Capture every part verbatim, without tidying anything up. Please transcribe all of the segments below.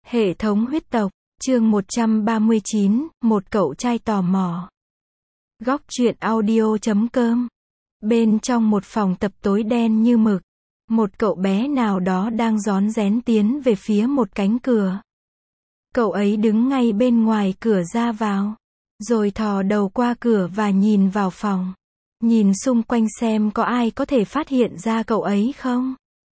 Hệ thống huyết tộc, chương một trăm ba mươi chín, một cậu trai tò mò. Góc truyện audio chấm com. Bên trong một phòng tập tối đen như mực, một cậu bé nào đó đang rón rén tiến về phía một cánh cửa. Cậu ấy đứng ngay bên ngoài cửa ra vào, rồi thò đầu qua cửa và nhìn vào phòng. Nhìn xung quanh xem có ai có thể phát hiện ra cậu ấy không.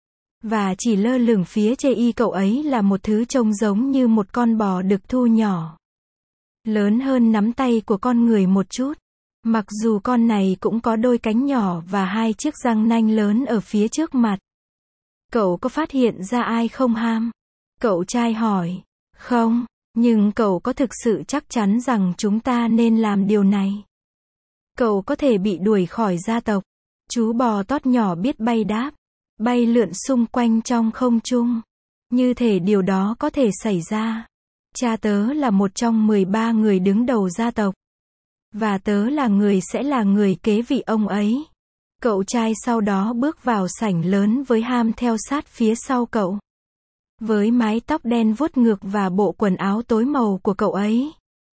Và chỉ lơ lửng phía trên y cậu ấy là một thứ trông giống như một con bò đực thu nhỏ. Lớn hơn nắm tay của con người một chút. Mặc dù con này cũng có đôi cánh nhỏ và hai chiếc răng nanh lớn ở phía trước mặt. Cậu có phát hiện ra ai không Ham? Cậu trai hỏi. Không, nhưng cậu có thực sự chắc chắn rằng chúng ta nên làm điều này? Cậu có thể bị đuổi khỏi gia tộc. Chú bò tót nhỏ biết bay đáp. Bay lượn xung quanh trong không trung. Như thể điều đó có thể xảy ra. Cha tớ là một trong mười ba người đứng đầu gia tộc. Và tớ là người sẽ là người kế vị ông ấy. Cậu trai sau đó bước vào sảnh lớn với Ham theo sát phía sau cậu. Với mái tóc đen vuốt ngược và bộ quần áo tối màu của cậu ấy.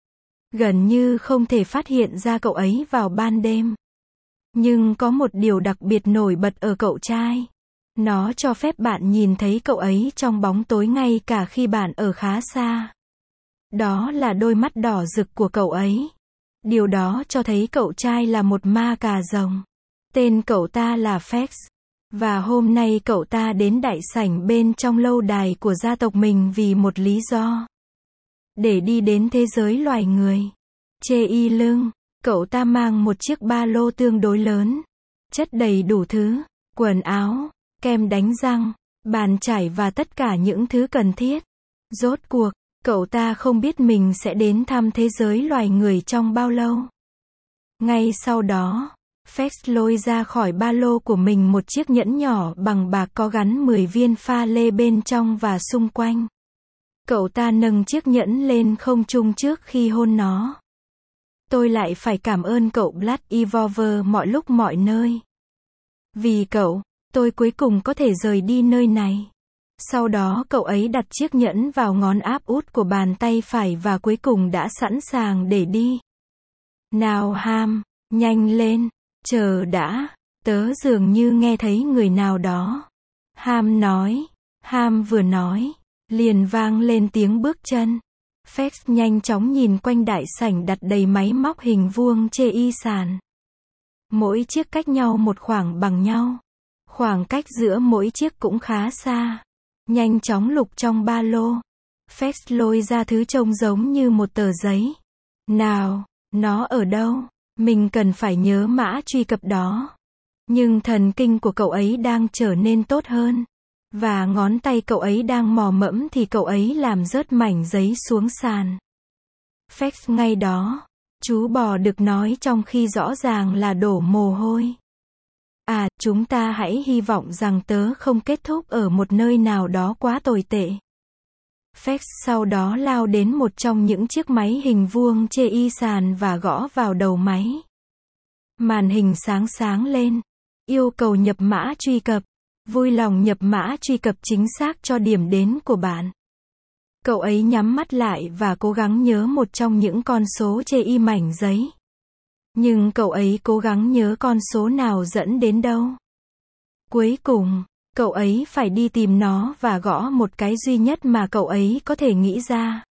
Gần như không thể phát hiện ra cậu ấy vào ban đêm. Nhưng có một điều đặc biệt nổi bật ở cậu trai. Nó cho phép bạn nhìn thấy cậu ấy trong bóng tối ngay cả khi bạn ở khá xa. Đó là đôi mắt đỏ rực của cậu ấy. Điều đó cho thấy cậu trai là một ma cà rồng. Tên cậu ta là Fex. Và hôm nay cậu ta đến đại sảnh bên trong lâu đài của gia tộc mình vì một lý do. Để đi đến thế giới loài người. Chê y lưng, cậu ta mang một chiếc ba lô tương đối lớn. Chất đầy đủ thứ, quần áo, kem đánh răng, bàn chải và tất cả những thứ cần thiết. Rốt cuộc, cậu ta không biết mình sẽ đến thăm thế giới loài người trong bao lâu. Ngay sau đó, Fex lôi ra khỏi ba lô của mình một chiếc nhẫn nhỏ bằng bạc có gắn mười viên pha lê bên trong và xung quanh. Cậu ta nâng chiếc nhẫn lên không trung trước khi hôn nó. Tôi lại phải cảm ơn cậu Blood Evolver mọi lúc mọi nơi. Vì cậu, tôi cuối cùng có thể rời đi nơi này. Sau đó cậu ấy đặt chiếc nhẫn vào ngón áp út của bàn tay phải và cuối cùng đã sẵn sàng để đi. Nào Ham, nhanh lên, chờ đã, tớ dường như nghe thấy người nào đó. Ham nói, Ham vừa nói, liền vang lên tiếng bước chân. Fex nhanh chóng nhìn quanh đại sảnh đặt đầy máy móc hình vuông chê y sàn. Mỗi chiếc cách nhau một khoảng bằng nhau. Khoảng cách giữa mỗi chiếc cũng khá xa. Nhanh chóng lục trong ba lô. Fex lôi ra thứ trông giống như một tờ giấy. Nào, nó ở đâu? Mình cần phải nhớ mã truy cập đó. Nhưng thần kinh của cậu ấy đang trở nên tốt hơn. Và ngón tay cậu ấy đang mò mẫm thì cậu ấy làm rớt mảnh giấy xuống sàn. Fex ngay đó. Chú bò đực nói trong khi rõ ràng là đổ mồ hôi. À, chúng ta hãy hy vọng rằng tớ không kết thúc ở một nơi nào đó quá tồi tệ. Fex sau đó lao đến một trong những chiếc máy hình vuông chê y sàn và gõ vào đầu máy. Màn hình sáng sáng lên. Yêu cầu nhập mã truy cập. Vui lòng nhập mã truy cập chính xác cho điểm đến của bạn. Cậu ấy nhắm mắt lại và cố gắng nhớ một trong những con số chê y mảnh giấy. Nhưng cậu ấy cố gắng nhớ con số nào dẫn đến đâu. Cuối cùng, cậu ấy phải đi tìm nó và gõ một cái duy nhất mà cậu ấy có thể nghĩ ra.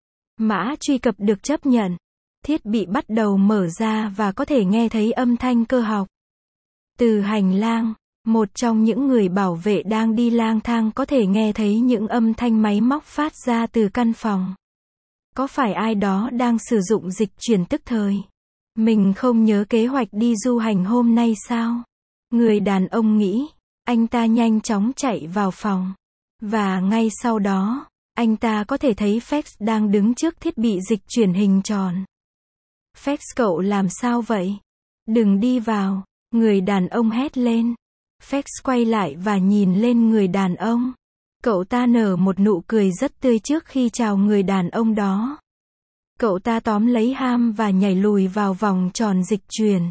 Mã truy cập được chấp nhận. Thiết bị bắt đầu mở ra và có thể nghe thấy âm thanh cơ học. Từ hành lang, một trong những người bảo vệ đang đi lang thang có thể nghe thấy những âm thanh máy móc phát ra từ căn phòng. Có phải ai đó đang sử dụng dịch chuyển tức thời? Mình không nhớ kế hoạch đi du hành hôm nay sao? Người đàn ông nghĩ. Anh ta nhanh chóng chạy vào phòng. Và ngay sau đó, anh ta có thể thấy Fex đang đứng trước thiết bị dịch chuyển hình tròn. Fex, cậu làm sao vậy? Đừng đi vào, người đàn ông hét lên. Fex quay lại và nhìn lên người đàn ông. Cậu ta nở một nụ cười rất tươi trước khi chào người đàn ông đó. Cậu ta tóm lấy Ham và nhảy lùi vào vòng tròn dịch chuyển.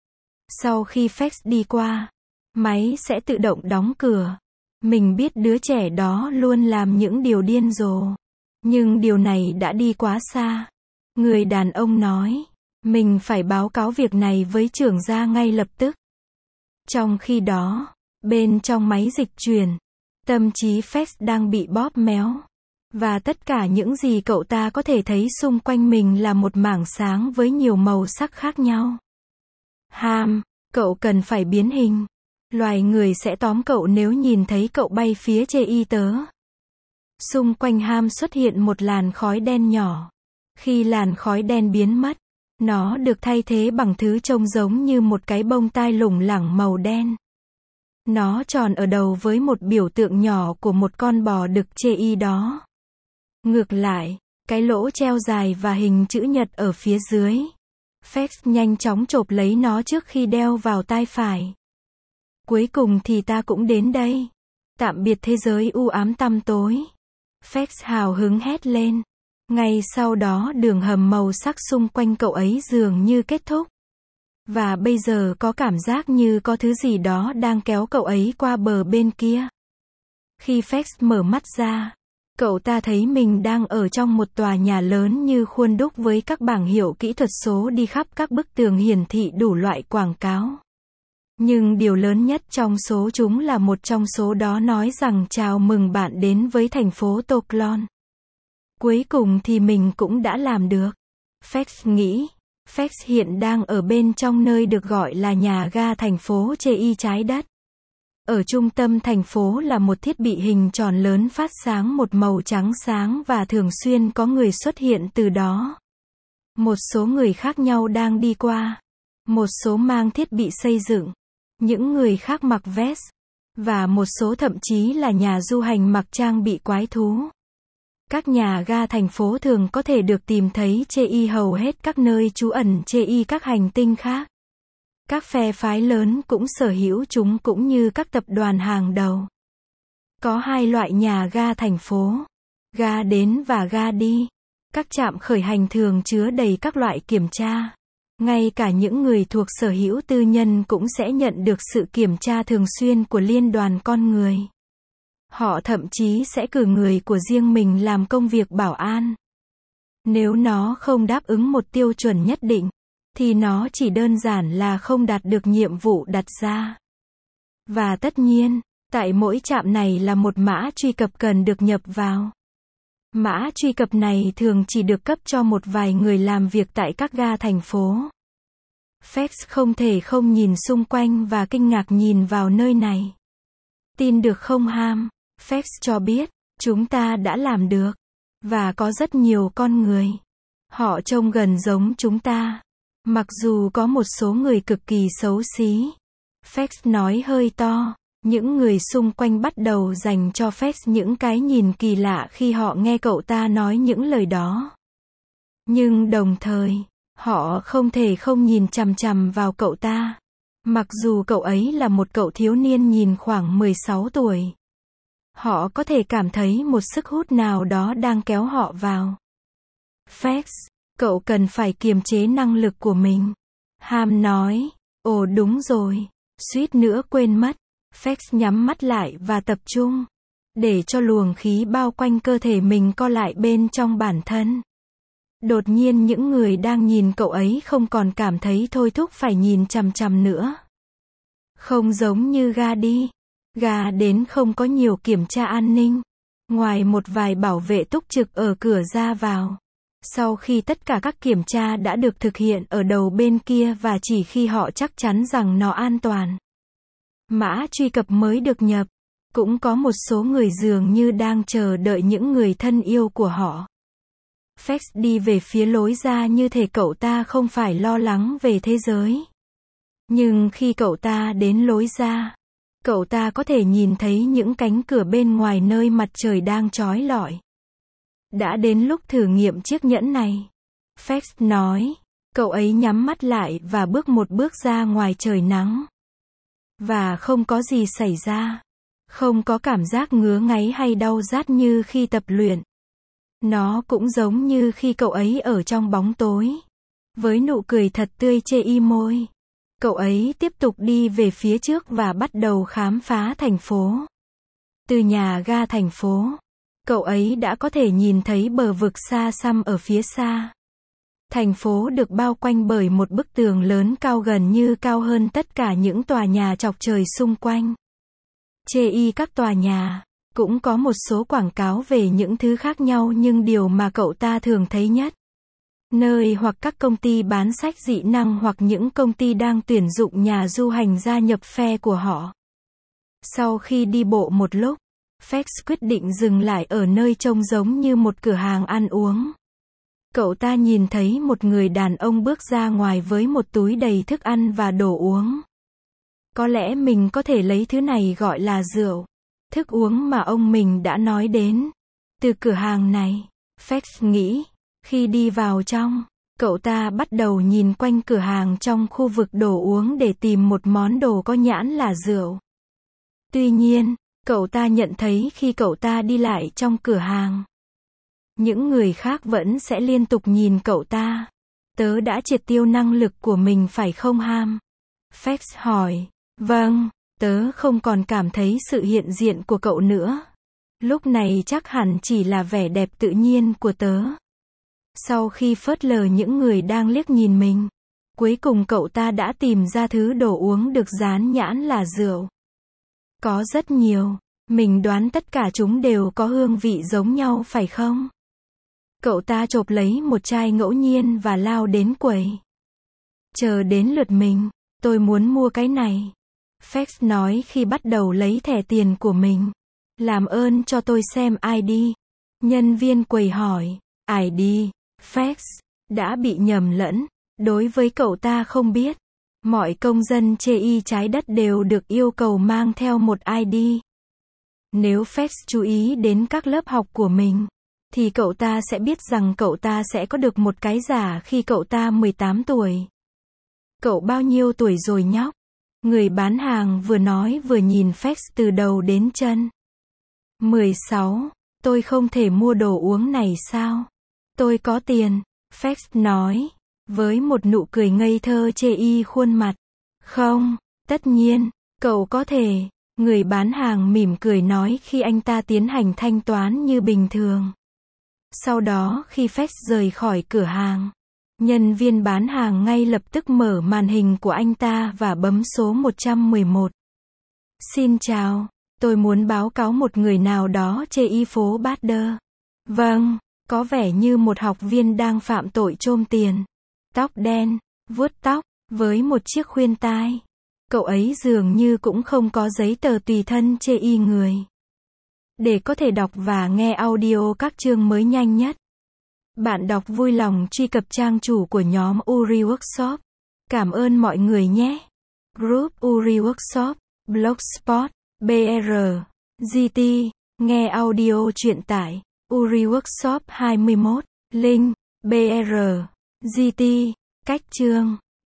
Sau khi Fex đi qua, máy sẽ tự động đóng cửa. Mình biết đứa trẻ đó luôn làm những điều điên rồ. Nhưng điều này đã đi quá xa. Người đàn ông nói, mình phải báo cáo việc này với trưởng gia ngay lập tức. Trong khi đó, bên trong máy dịch chuyển, tâm trí Fex đang bị bóp méo. Và tất cả những gì cậu ta có thể thấy xung quanh mình là một mảng sáng với nhiều màu sắc khác nhau. Ham, cậu cần phải biến hình. Loài người sẽ tóm cậu nếu nhìn thấy cậu bay phía chê y tớ. Xung quanh Ham xuất hiện một làn khói đen nhỏ. Khi làn khói đen biến mất, nó được thay thế bằng thứ trông giống như một cái bông tai lủng lẳng màu đen. Nó tròn ở đầu với một biểu tượng nhỏ của một con bò đực chê y đó. Ngược lại, cái lỗ treo dài và hình chữ nhật ở phía dưới. Fex nhanh chóng chộp lấy nó trước khi đeo vào tai phải. Cuối cùng thì ta cũng đến đây. Tạm biệt thế giới u ám tăm tối. Fex hào hứng hét lên. Ngay sau đó đường hầm màu sắc xung quanh cậu ấy dường như kết thúc. Và bây giờ có cảm giác như có thứ gì đó đang kéo cậu ấy qua bờ bên kia. Khi Fex mở mắt ra, cậu ta thấy mình đang ở trong một tòa nhà lớn như khuôn đúc với các bảng hiệu kỹ thuật số đi khắp các bức tường hiển thị đủ loại quảng cáo. Nhưng điều lớn nhất trong số chúng là một trong số đó nói rằng chào mừng bạn đến với thành phố Toklon. Cuối cùng thì mình cũng đã làm được. Fex nghĩ, Fex hiện đang ở bên trong nơi được gọi là nhà ga thành phố chê y trái đất. Ở trung tâm thành phố là một thiết bị hình tròn lớn phát sáng một màu trắng sáng và thường xuyên có người xuất hiện từ đó. Một số người khác nhau đang đi qua. Một số mang thiết bị xây dựng. Những người khác mặc vest. Và một số thậm chí là nhà du hành mặc trang bị quái thú. Các nhà ga thành phố thường có thể được tìm thấy chê y hầu hết các nơi trú ẩn chê y các hành tinh khác. Các phe phái lớn cũng sở hữu chúng cũng như các tập đoàn hàng đầu. Có hai loại nhà ga thành phố. Ga đến và ga đi. Các trạm khởi hành thường chứa đầy các loại kiểm tra. Ngay cả những người thuộc sở hữu tư nhân cũng sẽ nhận được sự kiểm tra thường xuyên của liên đoàn con người. Họ thậm chí sẽ cử người của riêng mình làm công việc bảo an. Nếu nó không đáp ứng một tiêu chuẩn nhất định, thì nó chỉ đơn giản là không đạt được nhiệm vụ đặt ra. Và tất nhiên, tại mỗi trạm này là một mã truy cập cần được nhập vào. Mã truy cập này thường chỉ được cấp cho một vài người làm việc tại các ga thành phố. Fex không thể không nhìn xung quanh và kinh ngạc nhìn vào nơi này. Tin được không Ham? Fex cho biết, chúng ta đã làm được. Và có rất nhiều con người. Họ trông gần giống chúng ta. Mặc dù có một số người cực kỳ xấu xí. Fex nói hơi to. Những người xung quanh bắt đầu dành cho Fex những cái nhìn kỳ lạ khi họ nghe cậu ta nói những lời đó. Nhưng đồng thời, họ không thể không nhìn chằm chằm vào cậu ta. Mặc dù cậu ấy là một cậu thiếu niên nhìn khoảng mười sáu tuổi. Họ có thể cảm thấy một sức hút nào đó đang kéo họ vào. Fex, cậu cần phải kiềm chế năng lực của mình. Ham nói, ồ đúng rồi, suýt nữa quên mất. Fex nhắm mắt lại và tập trung. Để cho luồng khí bao quanh cơ thể mình co lại bên trong bản thân. Đột nhiên những người đang nhìn cậu ấy không còn cảm thấy thôi thúc phải nhìn chằm chằm nữa. Không giống như ga đi. Ga đến không có nhiều kiểm tra an ninh. Ngoài một vài bảo vệ túc trực ở cửa ra vào. Sau khi tất cả các kiểm tra đã được thực hiện ở đầu bên kia và chỉ khi họ chắc chắn rằng nó an toàn. Mã truy cập mới được nhập. Cũng có một số người dường như đang chờ đợi những người thân yêu của họ. Fex đi về phía lối ra như thể cậu ta không phải lo lắng về thế giới. Nhưng khi cậu ta đến lối ra, cậu ta có thể nhìn thấy những cánh cửa bên ngoài nơi mặt trời đang chói lọi. Đã đến lúc thử nghiệm chiếc nhẫn này. Fex nói. Cậu ấy nhắm mắt lại và bước một bước ra ngoài trời nắng. Và không có gì xảy ra. Không có cảm giác ngứa ngáy hay đau rát như khi tập luyện. Nó cũng giống như khi cậu ấy ở trong bóng tối. Với nụ cười thật tươi chê y môi. Cậu ấy tiếp tục đi về phía trước và bắt đầu khám phá thành phố. Từ nhà ga thành phố, Cậu ấy đã có thể nhìn thấy bờ vực xa xăm ở phía xa. Thành phố được bao quanh bởi một bức tường lớn cao gần như cao hơn tất cả những tòa nhà chọc trời xung quanh. Chê y các tòa nhà, cũng có một số quảng cáo về những thứ khác nhau nhưng điều mà cậu ta thường thấy nhất. Nơi hoặc các công ty bán sách dị năng hoặc những công ty đang tuyển dụng nhà du hành gia nhập phe của họ. Sau khi đi bộ một lúc, Fex quyết định dừng lại ở nơi trông giống như một cửa hàng ăn uống. Cậu ta nhìn thấy một người đàn ông bước ra ngoài với một túi đầy thức ăn và đồ uống. Có lẽ mình có thể lấy thứ này gọi là rượu, thức uống mà ông mình đã nói đến, từ cửa hàng này. Fex nghĩ, khi đi vào trong, cậu ta bắt đầu nhìn quanh cửa hàng trong khu vực đồ uống để tìm một món đồ có nhãn là rượu. Tuy nhiên, cậu ta nhận thấy khi cậu ta đi lại trong cửa hàng, những người khác vẫn sẽ liên tục nhìn cậu ta. Tớ đã triệt tiêu năng lực của mình phải không Ham? Fex hỏi. Vâng, tớ không còn cảm thấy sự hiện diện của cậu nữa. Lúc này chắc hẳn chỉ là vẻ đẹp tự nhiên của tớ. Sau khi phớt lờ những người đang liếc nhìn mình, cuối cùng cậu ta đã tìm ra thứ đồ uống được dán nhãn là rượu. Có rất nhiều, mình đoán tất cả chúng đều có hương vị giống nhau phải không? Cậu ta chộp lấy một chai ngẫu nhiên và lao đến quầy. Chờ đến lượt mình, tôi muốn mua cái này. Fex nói khi bắt đầu lấy thẻ tiền của mình. Làm ơn cho tôi xem i đê. Nhân viên quầy hỏi. i đê, Fex, đã bị nhầm lẫn. Đối với cậu ta không biết. Mọi công dân chê y trái đất đều được yêu cầu mang theo một i đê. Nếu Fex chú ý đến các lớp học của mình, thì cậu ta sẽ biết rằng cậu ta sẽ có được một cái giả khi cậu ta mười tám tuổi. Cậu bao nhiêu tuổi rồi nhóc? Người bán hàng vừa nói vừa nhìn Fex từ đầu đến chân. mười sáu, tôi không thể mua đồ uống này sao? Tôi có tiền, Fex nói, với một nụ cười ngây thơ chê y khuôn mặt. Không, tất nhiên, cậu có thể, người bán hàng mỉm cười nói khi anh ta tiến hành thanh toán như bình thường. Sau đó khi Fex rời khỏi cửa hàng, nhân viên bán hàng ngay lập tức mở màn hình của anh ta và bấm số một trăm mười một. Xin chào, tôi muốn báo cáo một người nào đó chê y phố Bader. Vâng, có vẻ như một học viên đang phạm tội trôm tiền. Tóc đen, vuốt tóc, với một chiếc khuyên tai. Cậu ấy dường như cũng không có giấy tờ tùy thân chê y người. Để có thể đọc và nghe audio các chương mới nhanh nhất, bạn đọc vui lòng truy cập trang chủ của nhóm Uri Workshop. Cảm ơn mọi người nhé. Group Uri Workshop, Blogspot, bê rờ, giê tê, nghe audio truyện tải, Uri Workshop hai mươi mốt, link, bê rờ, giê tê, cách chương.